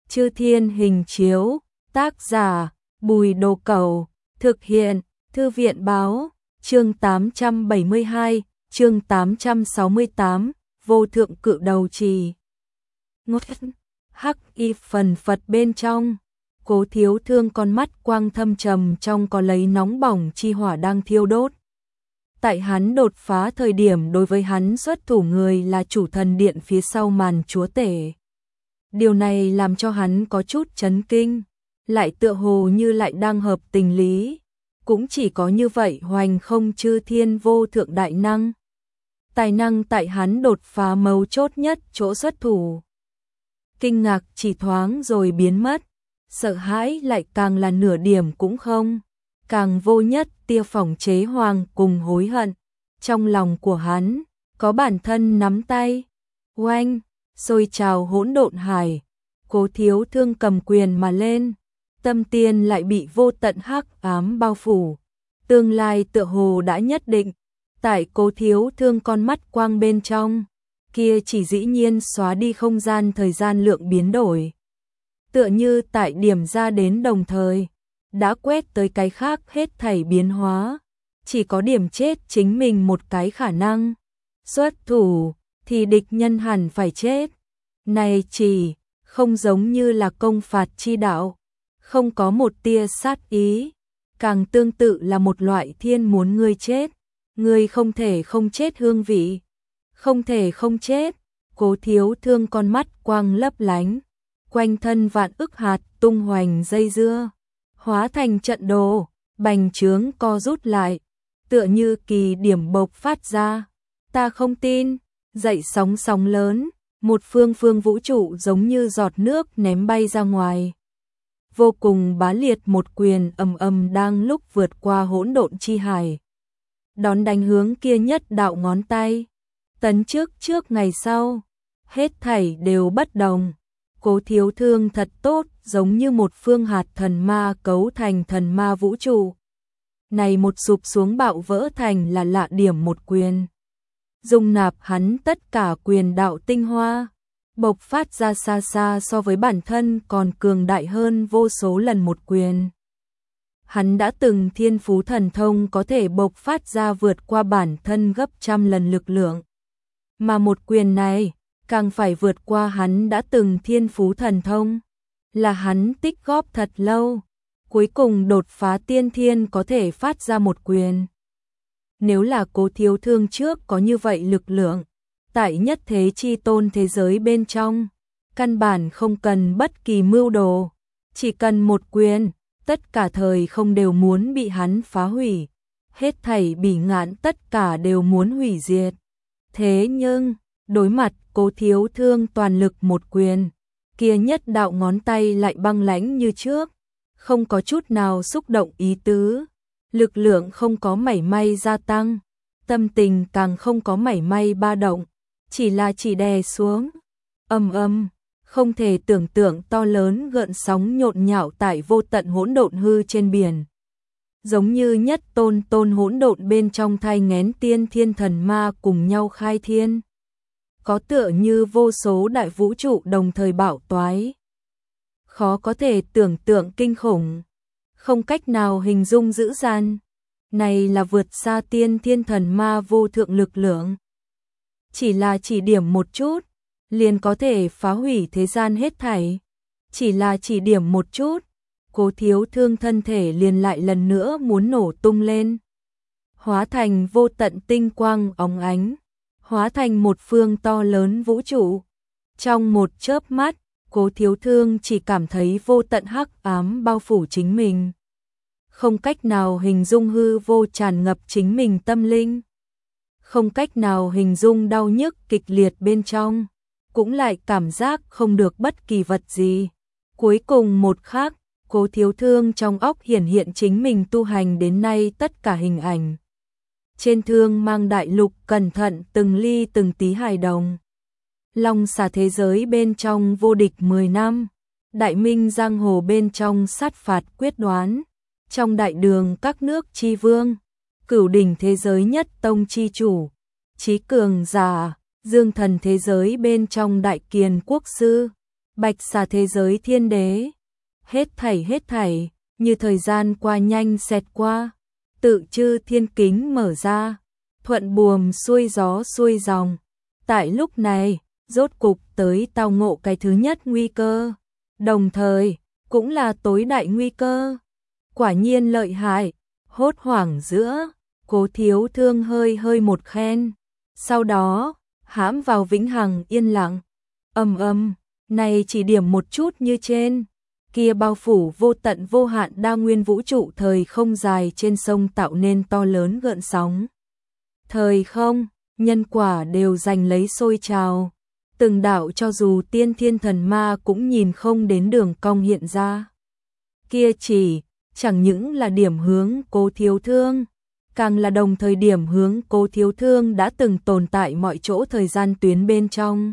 Chư Thiên Hình Chiếu, tác giả Bùi Đồ Cẩu, thực hiện Thư viện Báo, chương 872, chương 868, vô thượng cự đầu trì. Ngốt hắc y phần phật bên trong, Cố Thiếu Thương con mắt quang thâm trầm trong có lấy nóng bỏng chi hỏa đang thiêu đốt. Tại hắn đột phá thời điểm đối với hắn xuất thủ người là chủ thần điện phía sau màn chúa tể. Điều này làm cho hắn có chút chấn kinh, lại tựa hồ như lại đang hợp tình lý. Cũng chỉ có như vậy hoành không chư thiên vô thượng đại năng. Tài năng tại hắn đột phá mấu chốt nhất chỗ xuất thủ. Kinh ngạc chỉ thoáng rồi biến mất, sợ hãi lại càng là nửa điểm cũng không. Càng vô nhất tia phỏng chế hoàng cùng hối hận. Trong lòng của hắn, có bản thân nắm tay. Oanh, sôi trào hỗn độn hải. Cố Thiếu Thương cầm quyền mà lên. Tâm tiên lại bị vô tận hắc ám bao phủ. Tương lai tựa hồ đã nhất định. Tại Cố Thiếu Thương con mắt quang bên trong. Kia chỉ dĩ nhiên xóa đi không gian thời gian lượng biến đổi. Tựa như tại điểm ra đến đồng thời. Đã quét tới cái khác hết thảy biến hóa. Chỉ có điểm chết chính mình một cái khả năng. Xuất thủ thì địch nhân hẳn phải chết. Này chỉ không giống như là công phạt chi đạo. Không có một tia sát ý. Càng tương tự là một loại thiên muốn ngươi chết. Ngươi không thể không chết hương vị. Không thể không chết. Cố Thiếu Thương con mắt quang lấp lánh. Quanh thân vạn ức hạt tung hoành dây dưa. Hóa thành trận đồ, bành trướng co rút lại, tựa như kỳ điểm bộc phát ra. Ta không tin, dậy sóng sóng lớn, một phương phương vũ trụ giống như giọt nước ném bay ra ngoài. Vô cùng bá liệt một quyền ầm ầm đang lúc vượt qua hỗn độn chi hải. Đón đánh hướng kia nhất đạo ngón tay, tấn trước ngày sau, hết thảy đều bất đồng. Cố Thiếu Thương thật tốt, giống như một phương hạt thần ma cấu thành thần ma vũ trụ. Này một sụp xuống bạo vỡ thành là lạ điểm một quyền. Dung nạp hắn tất cả quyền đạo tinh hoa, bộc phát ra xa xa so với bản thân còn cường đại hơn vô số lần một quyền. Hắn đã từng thiên phú thần thông có thể bộc phát ra vượt qua bản thân gấp trăm lần lực lượng. Mà một quyền này càng phải vượt qua hắn đã từng thiên phú thần thông, là hắn tích góp thật lâu, cuối cùng đột phá tiên thiên có thể phát ra một quyền. Nếu là Cố Thiếu Thương trước có như vậy lực lượng, tại nhất thế chi tôn thế giới bên trong, căn bản không cần bất kỳ mưu đồ, chỉ cần một quyền, tất cả thời không đều muốn bị hắn phá hủy, hết thảy bỉ ngạn tất cả đều muốn hủy diệt. Thế nhưng, đối mặt Cố Thiếu Thương toàn lực một quyền, kia nhất đạo ngón tay lại băng lãnh như trước, không có chút nào xúc động ý tứ, lực lượng không có mảy may gia tăng, tâm tình càng không có mảy may ba động, chỉ đè xuống. Không thể tưởng tượng to lớn gợn sóng nhộn nhạo tại vô tận hỗn độn hư trên biển. Giống như nhất tôn hỗn độn bên trong thai nghén tiên thiên thần ma cùng nhau khai thiên. Có tựa như vô số đại vũ trụ đồng thời bạo toái. Khó có thể tưởng tượng kinh khủng, không cách nào hình dung dữ dằn. Này là vượt xa tiên thiên thần ma vô thượng lực lượng. Chỉ điểm một chút, liền có thể phá hủy thế gian hết thảy. Chỉ điểm một chút, Cố Thiếu Thương thân thể liền lại lần nữa muốn nổ tung lên. Hóa thành vô tận tinh quang óng ánh. Hóa thành một phương to lớn vũ trụ. Trong một chớp mắt, Cố Thiếu Thương chỉ cảm thấy vô tận hắc ám bao phủ chính mình. Không cách nào hình dung hư vô tràn ngập chính mình tâm linh. Không cách nào hình dung đau nhức kịch liệt bên trong. Cũng lại cảm giác không được bất kỳ vật gì. Cuối cùng một khắc, Cố Thiếu Thương trong óc hiển hiện chính mình tu hành đến nay tất cả hình ảnh. Trên thương mang đại lục cẩn thận từng ly từng tí hài đồng. Long xà thế giới bên trong vô địch 10 năm. Đại minh giang hồ bên trong sát phạt quyết đoán. Trong đại đường các nước chi vương. Cửu đỉnh thế giới nhất tông chi chủ. Chí cường giả. Dương thần thế giới bên trong đại kiền quốc sư. Bạch xà thế giới thiên đế. Hết thảy, như thời gian qua nhanh xẹt qua, tự chư thiên kính mở ra, thuận buồm xuôi gió xuôi dòng. Tại lúc này, rốt cục tới tao ngộ cái thứ nhất nguy cơ, đồng thời, cũng là tối đại nguy cơ. Quả nhiên lợi hại, hốt hoảng giữa, Cố Thiếu Thương hơi một khen. Sau đó, hãm vào vĩnh hằng yên lặng. Này chỉ điểm một chút như trên. Kia bao phủ vô tận vô hạn đa nguyên vũ trụ thời không dài trên sông tạo nên to lớn gợn sóng. Thời không, nhân quả đều giành lấy sôi trào. Từng đạo cho dù tiên thiên thần ma cũng nhìn không đến đường cong hiện ra. Kia chẳng những là điểm hướng Cố Thiếu Thương, càng là đồng thời điểm hướng Cố Thiếu Thương đã từng tồn tại mọi chỗ thời gian tuyến bên trong.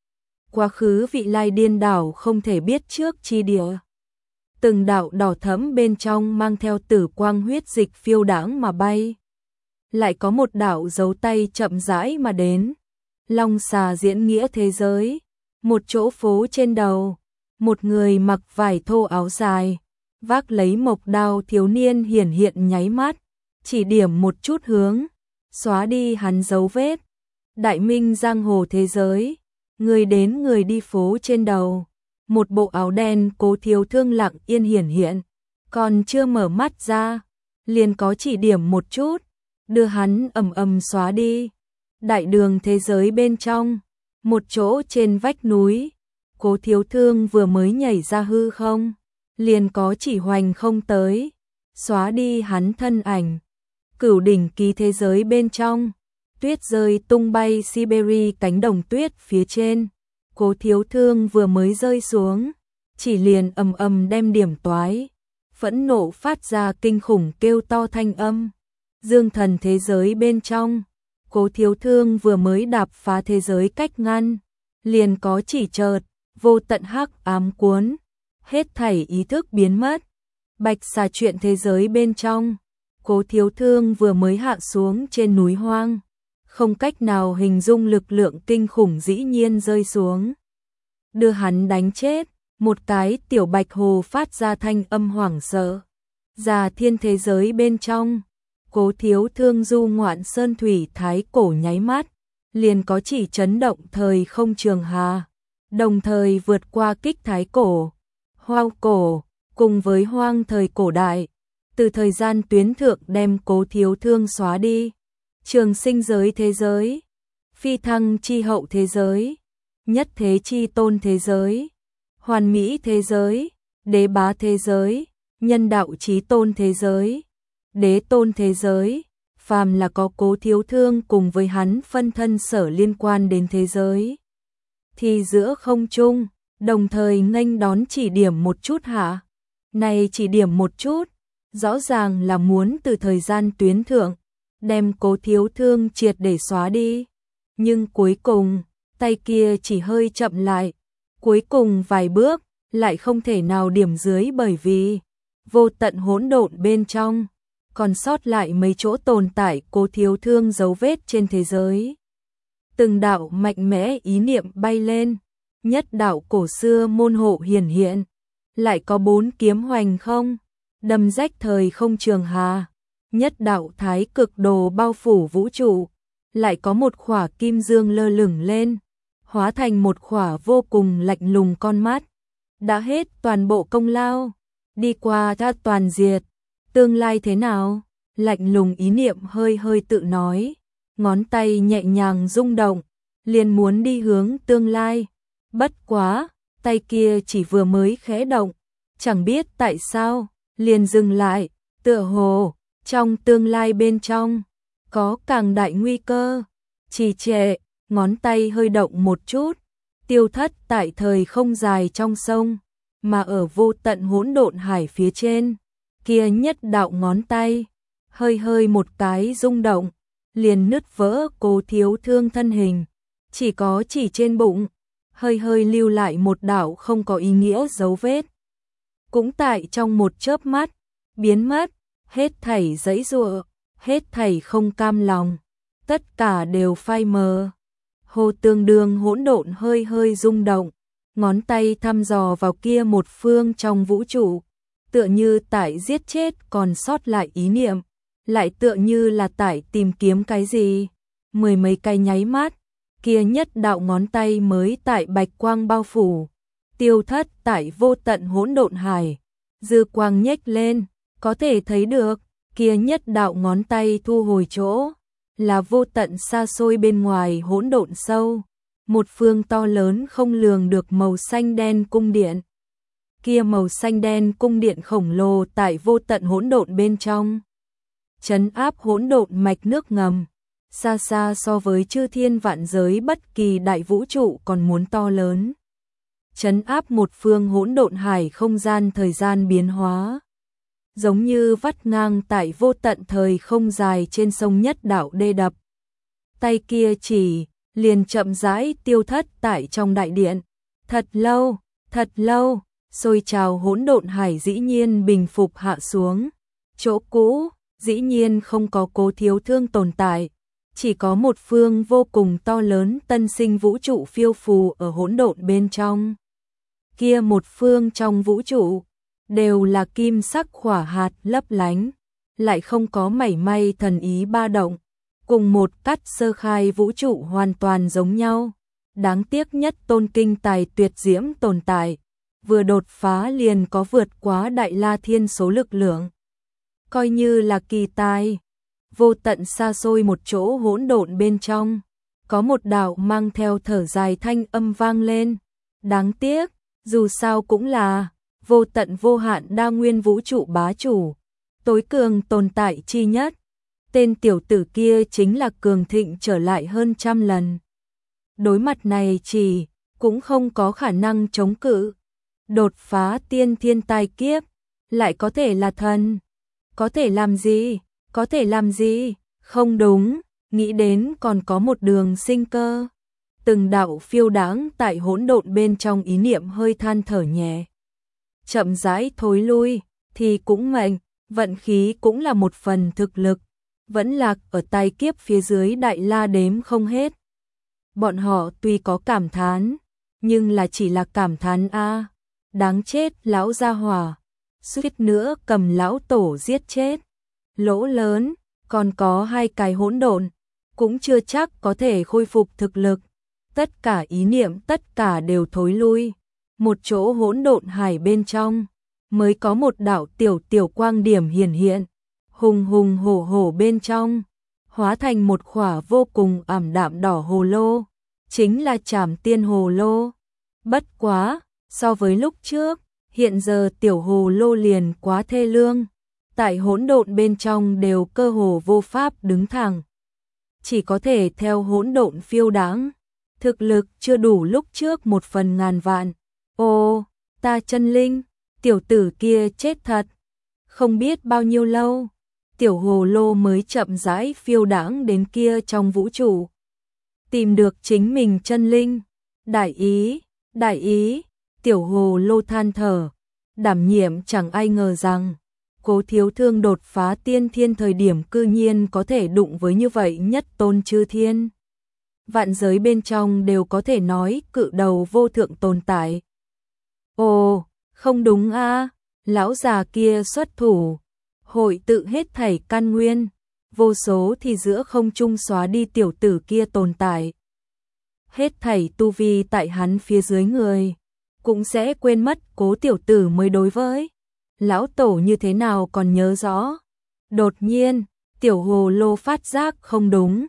Quá khứ vị lai điên đảo không thể biết trước chi địa. Từng đạo đỏ thẫm bên trong mang theo tử quang huyết dịch phiêu đãng mà bay. Lại có một đạo dấu tay chậm rãi mà đến. Long xà diễn nghĩa thế giới. Một chỗ phố trên đầu. Một người mặc vải thô áo dài, vác lấy mộc đao thiếu niên hiển hiện nháy mắt. Chỉ điểm một chút hướng, xóa đi hắn dấu vết. Đại minh giang hồ thế giới. Người đến người đi phố trên đầu. Một bộ áo đen Cố Thiếu Thương lặng yên hiển hiện. Còn chưa mở mắt ra, liền có chỉ điểm một chút, đưa hắn xóa đi. Đại đường thế giới bên trong, một chỗ trên vách núi, Cố Thiếu Thương vừa mới nhảy ra hư không, liền có chỉ hoành không tới, xóa đi hắn thân ảnh. Cửu đỉnh ký thế giới bên trong, tuyết rơi tung bay Siberia cánh đồng tuyết phía trên. Cố Thiếu Thương vừa mới rơi xuống, chỉ liền đem điểm toái, phẫn nộ phát ra kinh khủng kêu to thanh âm. Dương thần thế giới bên trong, Cố Thiếu Thương vừa mới đạp phá thế giới cách ngăn, liền có chỉ chợt, vô tận hắc ám cuốn, hết thảy ý thức biến mất. Bạch xà chuyện thế giới bên trong, Cố Thiếu Thương vừa mới hạ xuống trên núi hoang. Không cách nào hình dung lực lượng kinh khủng dĩ nhiên rơi xuống. Đưa hắn đánh chết, một cái tiểu bạch hồ phát ra thanh âm hoảng sợ. Già thiên thế giới bên trong, Cố Thiếu Thương du ngoạn sơn thủy thái cổ nháy mắt, liền có chỉ chấn động thời không trường hà, đồng thời vượt qua kích thái cổ, hoang cổ, cùng với hoang thời cổ đại, từ thời gian tuyến thượng đem Cố Thiếu Thương xóa đi. Trường sinh giới thế giới, phi thăng chi hậu thế giới, nhất thế chi tôn thế giới, hoàn mỹ thế giới, đế bá thế giới, nhân đạo chí tôn thế giới, đế tôn thế giới, phàm là có Cố Thiếu Thương cùng với hắn phân thân sở liên quan đến thế giới. Thì giữa không trung, đồng thời nghênh đón chỉ điểm một chút hả? Này chỉ điểm một chút, rõ ràng là muốn từ thời gian tuyến thượng đem Cố Thiếu Thương triệt để xóa đi. Nhưng cuối cùng, tay kia chỉ hơi chậm lại. Cuối cùng vài bước, lại không thể nào điểm dưới bởi vì vô tận hỗn độn bên trong, còn sót lại mấy chỗ tồn tại Cố Thiếu Thương dấu vết trên thế giới. Từng đạo mạnh mẽ ý niệm bay lên, nhất đạo cổ xưa môn hộ hiển hiện, lại có 4 kiếm hoành không, đâm rách thời không trường hà. Nhất đạo thái cực đồ bao phủ vũ trụ, lại có một khỏa kim dương lơ lửng lên, hóa thành một khỏa vô cùng lạnh lùng con mắt. Đã hết toàn bộ công lao, đi qua đã toàn diệt, tương lai thế nào? Lạnh lùng ý niệm hơi tự nói, ngón tay nhẹ nhàng rung động, liền muốn đi hướng tương lai. Bất quá, tay kia chỉ vừa mới khẽ động, chẳng biết tại sao, liền dừng lại, tựa hồ trong tương lai bên trong, có càng đại nguy cơ. Trì trệ, ngón tay hơi động một chút, tiêu thất tại thời không dài trong sông, mà ở vô tận hỗn độn hải phía trên, kia nhất đạo ngón tay, hơi một cái rung động, liền nứt vỡ Cố Thiếu Thương thân hình, chỉ trên bụng, hơi lưu lại một đạo không có ý nghĩa dấu vết. Cũng tại trong một chớp mắt, biến mất. Hết thảy giãy giụa, hết thảy không cam lòng, tất cả đều phai mờ. Hồ tương đương hỗn độn hơi rung động, ngón tay thăm dò vào kia một phương trong vũ trụ, tựa như tại giết chết còn sót lại ý niệm, lại tựa như là tại tìm kiếm cái gì. Mười mấy cái nháy mắt, kia nhất đạo ngón tay mới tại bạch quang bao phủ, tiêu thất tại vô tận hỗn độn hải. Dư quang nhếch lên, có thể thấy được, kia nhất đạo ngón tay thu hồi chỗ, là vô tận xa xôi bên ngoài hỗn độn sâu, một phương to lớn không lường được màu xanh đen cung điện. Kia màu xanh đen cung điện khổng lồ tại vô tận hỗn độn bên trong, trấn áp hỗn độn mạch nước ngầm, xa xa so với chư thiên vạn giới bất kỳ đại vũ trụ còn muốn to lớn. Trấn áp một phương hỗn độn hải không gian thời gian biến hóa, giống như vắt ngang tại vô tận thời không dài trên sông nhất đạo đê đập. Tay kia chỉ, liền chậm rãi tiêu thất tại trong đại điện. Thật lâu, sôi trào hỗn độn hải dĩ nhiên bình phục hạ xuống. Chỗ cũ, dĩ nhiên không có Cố Thiếu Thương tồn tại, chỉ có một phương vô cùng to lớn tân sinh vũ trụ phiêu phù ở hỗn độn bên trong. Kia một phương trong vũ trụ, đều là kim sắc khỏa hạt lấp lánh, lại không có mảy may thần ý ba động, cùng một cắt sơ khai vũ trụ hoàn toàn giống nhau. Đáng tiếc nhất tôn kinh tài tuyệt diễm tồn tại, vừa đột phá liền có vượt quá đại la thiên số lực lượng. Coi như là kỳ tài, vô tận xa xôi một chỗ hỗn độn bên trong, có một đạo mang theo thở dài thanh âm vang lên. Đáng tiếc, dù sao cũng là vô tận vô hạn đa nguyên vũ trụ bá chủ, tối cường tồn tại chi nhất. Tên tiểu tử kia chính là cường thịnh trở lại hơn trăm lần. Đối mặt này chỉ, cũng không có khả năng chống cự. Đột phá tiên thiên tai kiếp, lại có thể là thần. Có thể làm gì? Không đúng, nghĩ đến còn có một đường sinh cơ. Từng đạo phiêu đáng tại hỗn độn bên trong ý niệm hơi than thở nhẹ. Chậm rãi thối lui, thì cũng mệnh, vận khí cũng là một phần thực lực, vẫn lạc ở tai kiếp phía dưới đại la đếm không hết. Bọn họ tuy có cảm thán, nhưng là chỉ là cảm thán a. Đáng chết lão gia hỏa, suýt nữa cầm lão tổ giết chết. Lỗ lớn, còn có 2 cái hỗn độn, cũng chưa chắc có thể khôi phục thực lực. Tất cả ý niệm tất cả đều thối lui. Một chỗ hỗn độn hải bên trong, mới có một đạo tiểu quang điểm hiển hiện, hùng hổ bên trong, hóa thành một khỏa vô cùng ảm đạm đỏ hồ lô, chính là Trảm Tiên hồ lô. Bất quá, so với lúc trước, hiện giờ tiểu hồ lô liền quá thê lương, tại hỗn độn bên trong đều cơ hồ vô pháp đứng thẳng, chỉ có thể theo hỗn độn phiêu đãng, thực lực chưa đủ lúc trước 1/1000 vạn. Ô, ta chân linh, tiểu tử kia chết thật. Không biết bao nhiêu lâu, tiểu hồ lô mới chậm rãi phiêu đãng đến kia trong vũ trụ. Tìm được chính mình chân linh. Đại ý, tiểu hồ lô than thở, đảm nhiệm chẳng ai ngờ rằng, Cố Thiếu Thương đột phá tiên thiên thời điểm cư nhiên có thể đụng với như vậy nhất tôn chư thiên. Vạn giới bên trong đều có thể nói cự đầu vô thượng tồn tại. Ồ, không đúng a, lão già kia xuất thủ, hội tự hết thảy căn nguyên, vô số thì giữa không trung xóa đi tiểu tử kia tồn tại. Hết thảy tu vi tại hắn phía dưới người, cũng sẽ quên mất Cố tiểu tử mới đối với. Lão tổ như thế nào còn nhớ rõ. Đột nhiên, tiểu hồ lô phát giác không đúng,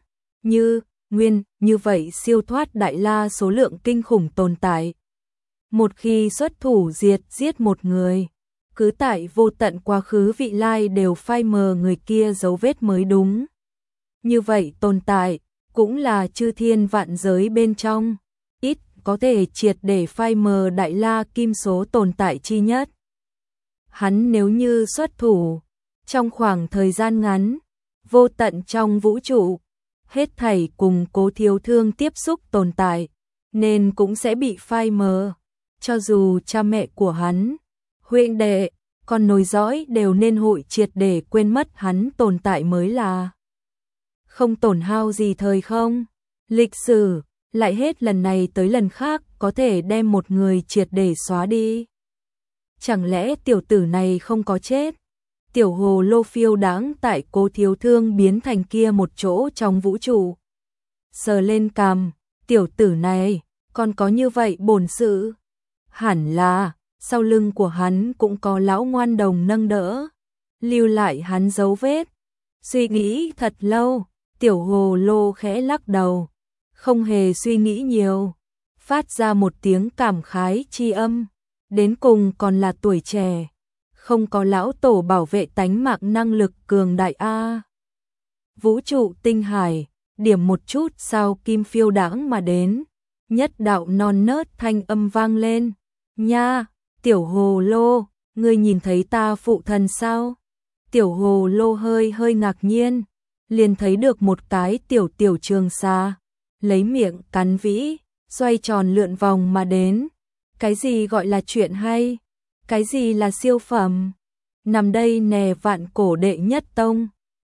như vậy siêu thoát đại la số lượng kinh khủng tồn tại. Một khi xuất thủ giết một người, cứ tại vô tận quá khứ vị lai đều phai mờ người kia dấu vết mới đúng. Như vậy tồn tại, cũng là chư thiên vạn giới bên trong, ít có thể triệt để phai mờ đại la kim số tồn tại chi nhất. Hắn nếu như xuất thủ, trong khoảng thời gian ngắn, vô tận trong vũ trụ, hết thảy cùng Cố Thiếu Thương tiếp xúc tồn tại, nên cũng sẽ bị phai mờ. Cho dù cha mẹ của hắn, huynh đệ, con nối dõi đều nên hội triệt để quên mất hắn tồn tại mới là. Không tổn hao gì thời không, lịch sử, lại hết lần này tới lần khác có thể đem một người triệt để xóa đi. Chẳng lẽ tiểu tử này không có chết? Tiểu hồ lô phiêu đãng tại Cố Thiếu Thương biến thành kia một chỗ trong vũ trụ. Sờ lên cằm, tiểu tử này, còn có như vậy bổn sự. Hẳn là, sau lưng của hắn cũng có lão ngoan đồng nâng đỡ, lưu lại hắn dấu vết. Suy nghĩ thật lâu, tiểu hồ lô khẽ lắc đầu, không hề suy nghĩ nhiều, phát ra một tiếng cảm khái tri âm, đến cùng còn là tuổi trẻ, không có lão tổ bảo vệ tánh mạng năng lực cường đại a. Vũ trụ tinh hải, điểm một chút sao kim phiêu đãng mà đến, nhất đạo non nớt thanh âm vang lên, nha, tiểu hồ lô, ngươi nhìn thấy ta phụ thần sao? Tiểu hồ lô hơi ngạc nhiên, liền thấy được một cái tiểu trường xa, lấy miệng cắn vĩ, xoay tròn lượn vòng mà đến. Cái gì gọi là chuyện hay? Cái gì là siêu phẩm? Nằm đây nè vạn cổ đệ nhất tông.